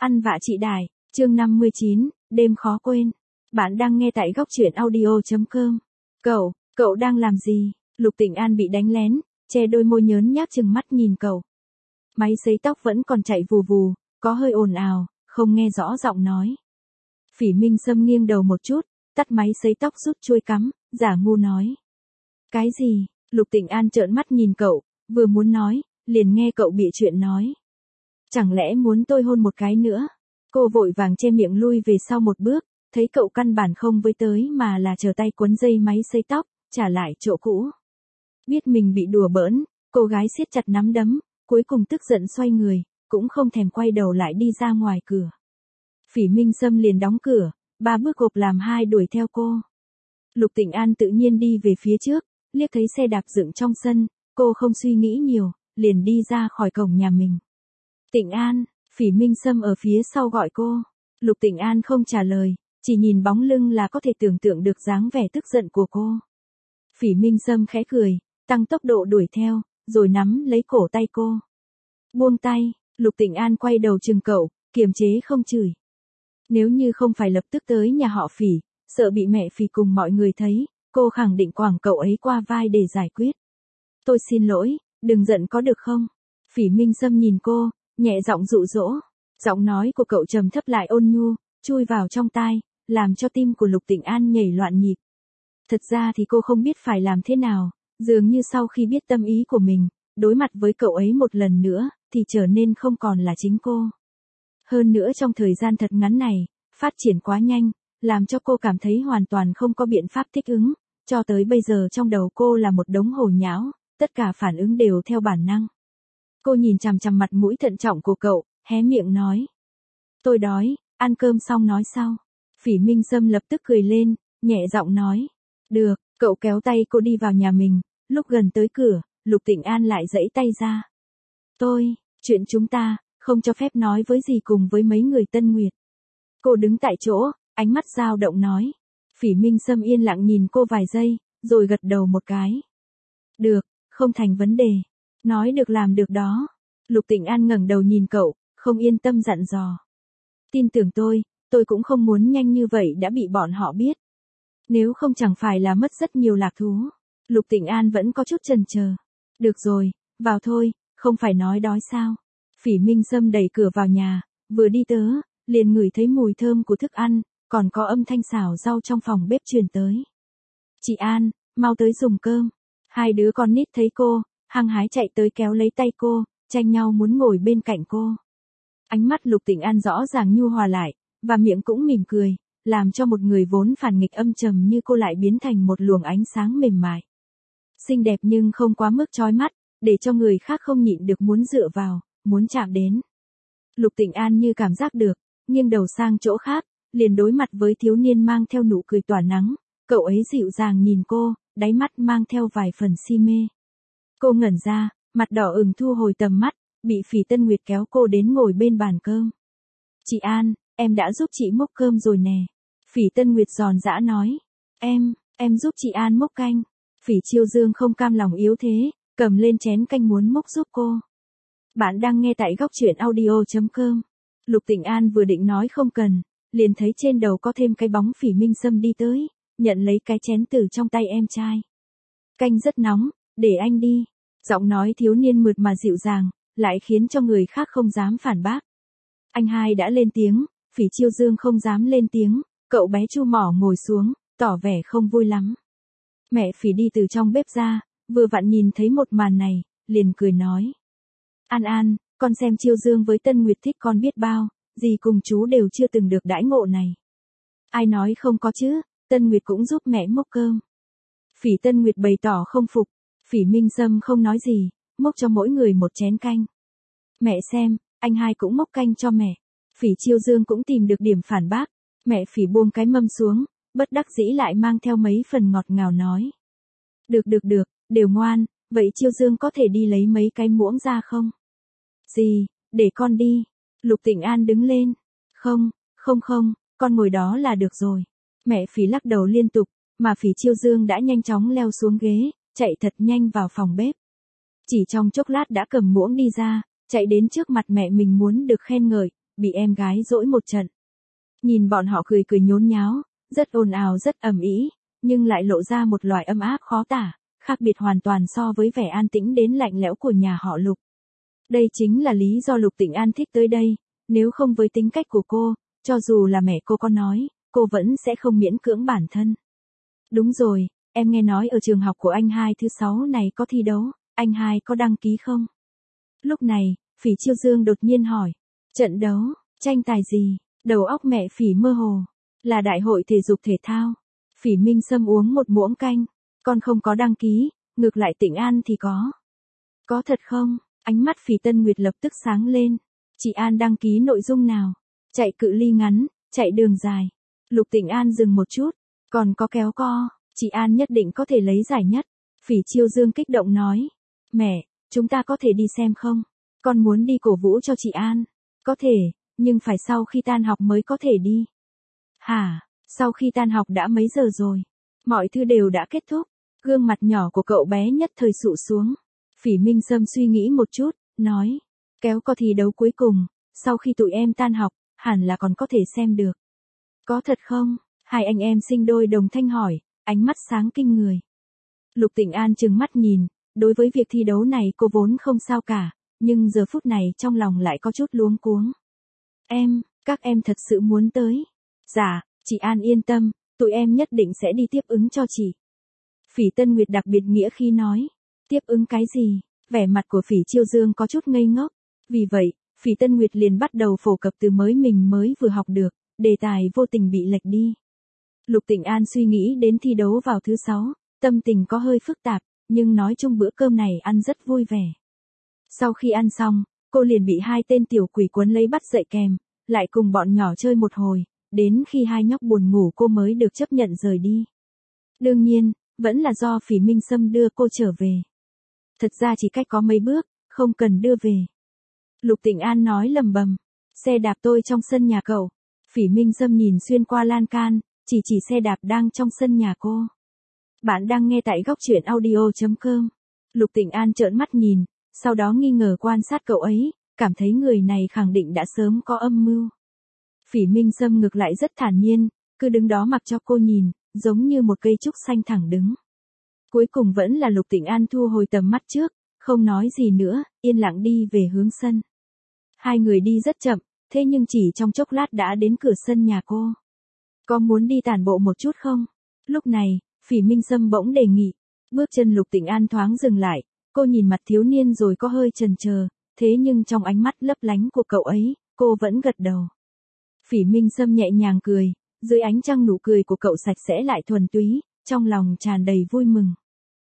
Ăn vạ chị Đài, chương 59, đêm khó quên. Bạn đang nghe tại góc truyện audio.com. Cậu đang làm gì? Lục Tịnh An bị đánh lén, che đôi môi nhớn nhác chừng mắt nhìn cậu. Máy sấy tóc vẫn còn chạy vù vù, có hơi ồn ào, không nghe rõ giọng nói. Phỉ Minh Sâm nghiêng đầu một chút, tắt máy sấy tóc rút chuôi cắm, giả ngu nói. Cái gì? Lục Tịnh An trợn mắt nhìn cậu, vừa muốn nói, liền nghe cậu bịa chuyện nói. Chẳng lẽ muốn tôi hôn một cái nữa? Cô vội vàng che miệng lui về sau một bước, thấy cậu căn bản không với tới mà là chờ tay quấn dây máy sấy tóc, trả lại chỗ cũ. Biết mình bị đùa bỡn, cô gái siết chặt nắm đấm, cuối cùng tức giận xoay người, cũng không thèm quay đầu lại đi ra ngoài cửa. Phỉ Minh Sâm liền đóng cửa, 3 bước gộp làm 2 đuổi theo cô. Lục Tịnh An tự nhiên đi về phía trước, liếc thấy xe đạp dựng trong sân, cô không suy nghĩ nhiều, liền đi ra khỏi cổng nhà mình. Tịnh An, Phỉ Minh Sâm ở phía sau gọi cô. Lục Tịnh An không trả lời, chỉ nhìn bóng lưng là có thể tưởng tượng được dáng vẻ tức giận của cô. Phỉ Minh Sâm khẽ cười, tăng tốc độ đuổi theo, rồi nắm lấy cổ tay cô. Buông tay, Lục Tịnh An quay đầu chừng cậu, kiềm chế không chửi. Nếu như không phải lập tức tới nhà họ Phỉ, sợ bị mẹ Phỉ cùng mọi người thấy, cô khẳng định quẳng cậu ấy qua vai để giải quyết. Tôi xin lỗi, đừng giận có được không? Phỉ Minh Sâm nhìn cô, nhẹ giọng dụ dỗ. Giọng nói của cậu trầm thấp lại ôn nhu, chui vào trong tai, làm cho tim của Lục Tịnh An nhảy loạn nhịp. Thật ra thì cô không biết phải làm thế nào, dường như sau khi biết tâm ý của mình, đối mặt với cậu ấy một lần nữa, thì trở nên không còn là chính cô. Hơn nữa trong thời gian thật ngắn này, phát triển quá nhanh, làm cho cô cảm thấy hoàn toàn không có biện pháp thích ứng, cho tới bây giờ trong đầu cô là một đống hồ nhão, tất cả phản ứng đều theo bản năng. Cô nhìn chằm chằm mặt mũi thận trọng của cậu, hé miệng nói. Tôi đói, ăn cơm xong nói sau. Phỉ Minh Sâm lập tức cười lên, nhẹ giọng nói. Được, cậu kéo tay cô đi vào nhà mình, lúc gần tới cửa, Lục Tịnh An lại giãy tay ra. Chuyện chúng ta, không cho phép nói với gì cùng với mấy người Tân Nguyệt. Cô đứng tại chỗ, ánh mắt dao động nói. Phỉ Minh Sâm yên lặng nhìn cô vài giây, rồi gật đầu một cái. Được, không thành vấn đề. Nói được làm được đó. Lục Tịnh An ngẩng đầu nhìn cậu, không yên tâm dặn dò. Tin tưởng tôi cũng không muốn nhanh như vậy đã bị bọn họ biết. Nếu không chẳng phải là mất rất nhiều lạc thú. Lục Tịnh An vẫn có chút chần chờ. Được rồi, vào thôi, không phải nói đói sao. Phỉ Minh Sâm đẩy cửa vào nhà, vừa đi liền ngửi thấy mùi thơm của thức ăn, còn có âm thanh xào rau trong phòng bếp truyền tới. Chị An, mau tới dùng cơm. Hai đứa con nít thấy cô, hăng hái chạy tới kéo lấy tay cô, tranh nhau muốn ngồi bên cạnh cô. Ánh mắt Lục Tịnh An rõ ràng nhu hòa lại, và miệng cũng mỉm cười, làm cho một người vốn phản nghịch âm trầm như cô lại biến thành một luồng ánh sáng mềm mại. Xinh đẹp nhưng không quá mức chói mắt, để cho người khác không nhịn được muốn dựa vào, muốn chạm đến. Lục Tịnh An như cảm giác được, nghiêng đầu sang chỗ khác, liền đối mặt với thiếu niên mang theo nụ cười tỏa nắng, cậu ấy dịu dàng nhìn cô, đáy mắt mang theo vài phần si mê. Cô ngẩn ra, mặt đỏ ửng thu hồi tầm mắt, bị Phỉ Tân Nguyệt kéo cô đến ngồi bên bàn cơm. Chị An, em đã giúp chị múc cơm rồi nè. Phỉ Tân Nguyệt giòn giã nói. Em giúp chị An múc canh. Phỉ Chiêu Dương không cam lòng yếu thế, cầm lên chén canh muốn múc giúp cô. Bạn đang nghe tại góc truyện audio.com. Lục Tịnh An vừa định nói không cần, liền thấy trên đầu có thêm cái bóng Phỉ Minh Sâm đi tới, nhận lấy cái chén từ trong tay em trai. Canh rất nóng, để anh đi. Giọng nói thiếu niên mượt mà dịu dàng, lại khiến cho người khác không dám phản bác. Anh hai đã lên tiếng, Phỉ Chiêu Dương không dám lên tiếng, cậu bé chu mỏ ngồi xuống, tỏ vẻ không vui lắm. Mẹ Phỉ đi từ trong bếp ra, vừa vặn nhìn thấy một màn này, liền cười nói. An, con xem Chiêu Dương với Tân Nguyệt thích con biết bao, dì cùng chú đều chưa từng được đãi ngộ này. Ai nói không có chứ, Tân Nguyệt cũng giúp mẹ múc cơm. Phỉ Tân Nguyệt bày tỏ không phục, Phỉ Minh Sâm không nói gì, múc cho mỗi người một chén canh. Mẹ xem, anh hai cũng múc canh cho mẹ. Phỉ Chiêu Dương cũng tìm được điểm phản bác, mẹ Phỉ buông cái mâm xuống, bất đắc dĩ lại mang theo mấy phần ngọt ngào nói. Được, đều ngoan, vậy Chiêu Dương có thể đi lấy mấy cái muỗng ra không? Gì, để con đi. Lục Tịnh An đứng lên. Không, con ngồi đó là được rồi. Mẹ Phỉ lắc đầu liên tục, mà Phỉ Chiêu Dương đã nhanh chóng leo xuống ghế, chạy thật nhanh vào phòng bếp. Chỉ trong chốc lát đã cầm muỗng đi ra, chạy đến trước mặt mẹ mình muốn được khen ngợi, bị em gái dỗi một trận. Nhìn bọn họ cười cười nhốn nháo, rất ồn ào rất ầm ĩ, nhưng lại lộ ra một loại ấm áp khó tả, khác biệt hoàn toàn so với vẻ an tĩnh đến lạnh lẽo của nhà họ Lục. Đây chính là lý do Lục Tĩnh An thích tới đây, nếu không với tính cách của cô, cho dù là mẹ cô có nói, cô vẫn sẽ không miễn cưỡng bản thân. Đúng rồi, em nghe nói ở trường học của anh hai thứ 6 này có thi đấu, anh hai có đăng ký không? Lúc này, Phỉ Chiêu Dương đột nhiên hỏi. Trận đấu, tranh tài gì? Đầu óc mẹ Phỉ mơ hồ. Là đại hội thể dục thể thao. Phỉ Minh Sâm uống một muỗng canh. Con không có đăng ký, ngược lại Tĩnh An thì có. Có thật không? Ánh mắt Phỉ Tân Nguyệt lập tức sáng lên. Chị An đăng ký nội dung nào? Chạy cự ly ngắn, chạy đường dài. Lục Tĩnh An dừng một chút. Còn có kéo co, chị An nhất định có thể lấy giải nhất. Phỉ Chiêu Dương kích động nói. Mẹ, chúng ta có thể đi xem không? Con muốn đi cổ vũ cho chị An. Có thể, nhưng phải sau khi tan học mới có thể đi. Hả, sau khi tan học đã mấy giờ rồi? Mọi thứ đều đã kết thúc. Gương mặt nhỏ của cậu bé nhất thời sụ xuống. Phỉ Minh Sâm suy nghĩ một chút, nói. Kéo co thi đấu cuối cùng, sau khi tụi em tan học, hẳn là còn có thể xem được. Có thật không? Hai anh em sinh đôi đồng thanh hỏi, ánh mắt sáng kinh người. Lục Tĩnh An trừng mắt nhìn, đối với việc thi đấu này cô vốn không sao cả, nhưng giờ phút này trong lòng lại có chút luống cuống. Các em thật sự muốn tới. Dạ, chị An yên tâm, tụi em nhất định sẽ đi tiếp ứng cho chị. Phỉ Tân Nguyệt đặc biệt nghĩa khi nói. Tiếp ứng cái gì? Vẻ mặt của Phỉ Chiêu Dương có chút ngây ngốc. Vì vậy, Phỉ Tân Nguyệt liền bắt đầu phổ cập từ mình mới vừa học được, đề tài vô tình bị lệch đi. Lục Tĩnh An suy nghĩ đến thi đấu vào thứ 6, tâm tình có hơi phức tạp, nhưng nói chung bữa cơm này ăn rất vui vẻ. Sau khi ăn xong, cô liền bị hai tên tiểu quỷ quấn lấy bắt dậy kèm, lại cùng bọn nhỏ chơi một hồi, đến khi hai nhóc buồn ngủ cô mới được chấp nhận rời đi. Đương nhiên, vẫn là do Phỉ Minh Sâm đưa cô trở về. Thật ra chỉ cách có mấy bước, không cần đưa về. Lục Tĩnh An nói lầm bầm, xe đạp tôi trong sân nhà cậu. Phỉ Minh Sâm nhìn xuyên qua lan can, chỉ xe đạp đang trong sân nhà cô. Bạn đang nghe tại góc truyện audio.com. Lục Tĩnh An trợn mắt nhìn, sau đó nghi ngờ quan sát cậu ấy, cảm thấy người này khẳng định đã sớm có âm mưu. Phỉ Minh Sâm ngược lại rất thản nhiên, cứ đứng đó mặc cho cô nhìn, giống như một cây trúc xanh thẳng đứng. Cuối cùng vẫn là Lục Tĩnh An thu hồi tầm mắt trước, không nói gì nữa, yên lặng đi về hướng sân. Hai người đi rất chậm, thế nhưng chỉ trong chốc lát đã đến cửa sân nhà cô. Có muốn đi tản bộ một chút không? Lúc này, Phỉ Minh Sâm bỗng đề nghị. Bước chân Lục Tĩnh An thoáng dừng lại, cô nhìn mặt thiếu niên rồi có hơi chần chờ, thế nhưng trong ánh mắt lấp lánh của cậu ấy, cô vẫn gật đầu. Phỉ Minh Sâm nhẹ nhàng cười, dưới ánh trăng nụ cười của cậu sạch sẽ lại thuần túy, trong lòng tràn đầy vui mừng.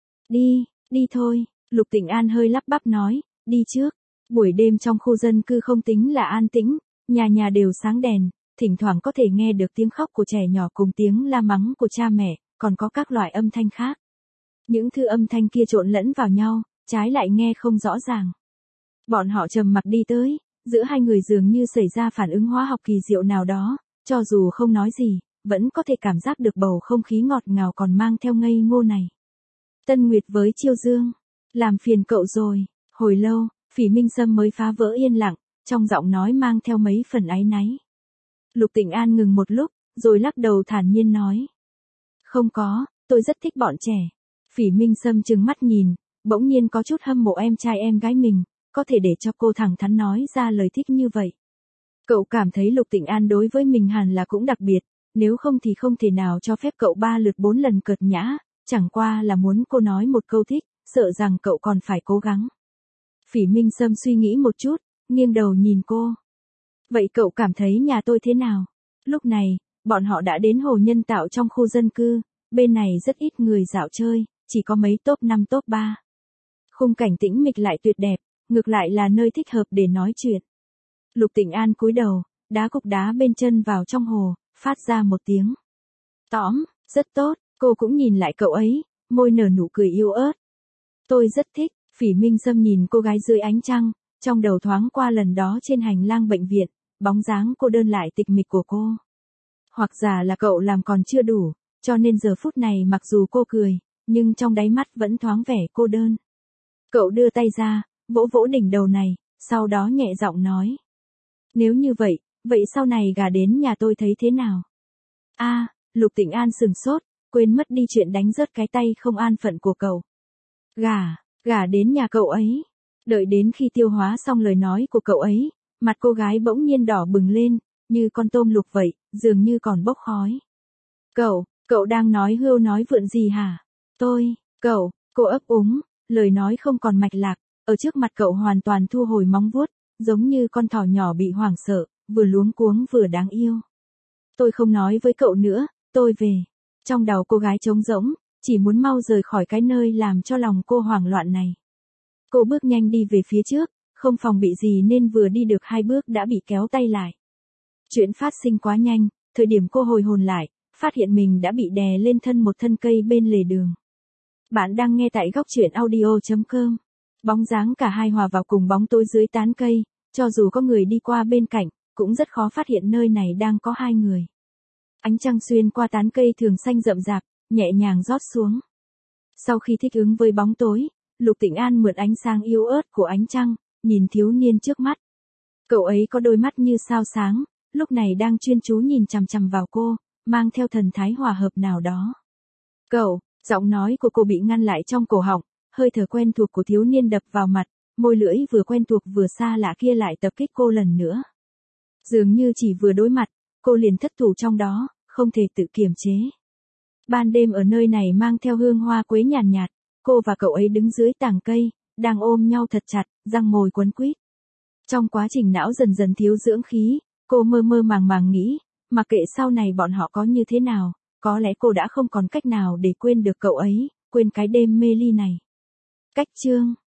Đi thôi, Lục Tĩnh An hơi lắp bắp nói, đi trước. Buổi đêm trong khu dân cư không tính là an tĩnh, nhà nhà đều sáng đèn, thỉnh thoảng có thể nghe được tiếng khóc của trẻ nhỏ cùng tiếng la mắng của cha mẹ, còn có các loại âm thanh khác. Những thứ âm thanh kia trộn lẫn vào nhau, trái lại nghe không rõ ràng. Bọn họ trầm mặc đi tới, giữa hai người dường như xảy ra phản ứng hóa học kỳ diệu nào đó, cho dù không nói gì, vẫn có thể cảm giác được bầu không khí ngọt ngào còn mang theo ngây ngô này. Tân Nguyệt với Chiêu Dương, làm phiền cậu rồi. Hồi lâu, Phỉ Minh Sâm mới phá vỡ yên lặng, trong giọng nói mang theo mấy phần áy náy. Lục Tĩnh An ngừng một lúc, rồi lắc đầu thản nhiên nói. Không có, tôi rất thích bọn trẻ. Phỉ Minh Sâm trừng mắt nhìn, bỗng nhiên có chút hâm mộ em trai em gái mình, có thể để cho cô thẳng thắn nói ra lời thích như vậy. Cậu cảm thấy Lục Tĩnh An đối với mình hẳn là cũng đặc biệt, nếu không thì không thể nào cho phép cậu 3 lượt 4 lần cợt nhã, chẳng qua là muốn cô nói một câu thích, sợ rằng cậu còn phải cố gắng. Phỉ Minh Sâm suy nghĩ một chút, nghiêng đầu nhìn cô. Vậy cậu cảm thấy nhà tôi thế nào? Lúc này, bọn họ đã đến hồ nhân tạo trong khu dân cư, bên này rất ít người dạo chơi, chỉ có mấy top 5 top 3. Khung cảnh tĩnh mịch lại tuyệt đẹp, ngược lại là nơi thích hợp để nói chuyện. Lục Tĩnh An cúi đầu, đá cục đá bên chân vào trong hồ, phát ra một tiếng. Tõm, rất tốt, cô cũng nhìn lại cậu ấy, môi nở nụ cười yêu ớt. Tôi rất thích. Phỉ Minh Sâm nhìn cô gái dưới ánh trăng, trong đầu thoáng qua lần đó trên hành lang bệnh viện, bóng dáng cô đơn lại tịch mịch của cô. Hoặc giả là cậu làm còn chưa đủ, cho nên giờ phút này mặc dù cô cười, nhưng trong đáy mắt vẫn thoáng vẻ cô đơn. Cậu đưa tay ra, vỗ vỗ đỉnh đầu này, sau đó nhẹ giọng nói. Nếu như vậy, vậy sau này gả đến nhà tôi thấy thế nào? Lục Tĩnh An sừng sốt, quên mất đi chuyện đánh rớt cái tay không an phận của cậu. Gả đến nhà cậu ấy. Đợi đến khi tiêu hóa xong lời nói của cậu ấy, mặt cô gái bỗng nhiên đỏ bừng lên, như con tôm luộc vậy, dường như còn bốc khói. Cậu đang nói hưu nói vượn gì hả? Cô ấp úng, lời nói không còn mạch lạc, ở trước mặt cậu hoàn toàn thu hồi móng vuốt, giống như con thỏ nhỏ bị hoảng sợ, vừa luống cuống vừa đáng yêu. Tôi không nói với cậu nữa, tôi về. Trong đầu cô gái trống rỗng, chỉ muốn mau rời khỏi cái nơi làm cho lòng cô hoảng loạn này. Cô bước nhanh đi về phía trước, không phòng bị gì nên vừa đi được 2 bước đã bị kéo tay lại. Chuyện phát sinh quá nhanh, thời điểm cô hồi hồn lại, phát hiện mình đã bị đè lên thân một thân cây bên lề đường. Bạn đang nghe tại góc truyện audio.com. Bóng dáng cả hai hòa vào cùng bóng tối dưới tán cây, cho dù có người đi qua bên cạnh, cũng rất khó phát hiện nơi này đang có 2 người. Ánh trăng xuyên qua tán cây thường xanh rậm rạp, nhẹ nhàng rót xuống. Sau khi thích ứng với bóng tối, Lục Tĩnh An mượn ánh sáng yếu ớt của ánh trăng, nhìn thiếu niên trước mắt. Cậu ấy có đôi mắt như sao sáng, lúc này đang chuyên chú nhìn chằm chằm vào cô, mang theo thần thái hòa hợp nào đó. Giọng nói của cô bị ngăn lại trong cổ họng, hơi thở quen thuộc của thiếu niên đập vào mặt, môi lưỡi vừa quen thuộc vừa xa lạ kia lại tập kích cô lần nữa. Dường như chỉ vừa đối mặt, cô liền thất thủ trong đó, không thể tự kiềm chế. Ban đêm ở nơi này mang theo hương hoa quế nhàn nhạt, cô và cậu ấy đứng dưới tàng cây, đang ôm nhau thật chặt, răng môi quấn quýt. Trong quá trình não dần dần thiếu dưỡng khí, cô mơ mơ màng màng nghĩ, mặc kệ sau này bọn họ có như thế nào, có lẽ cô đã không còn cách nào để quên được cậu ấy, quên cái đêm mê ly này. Cách chương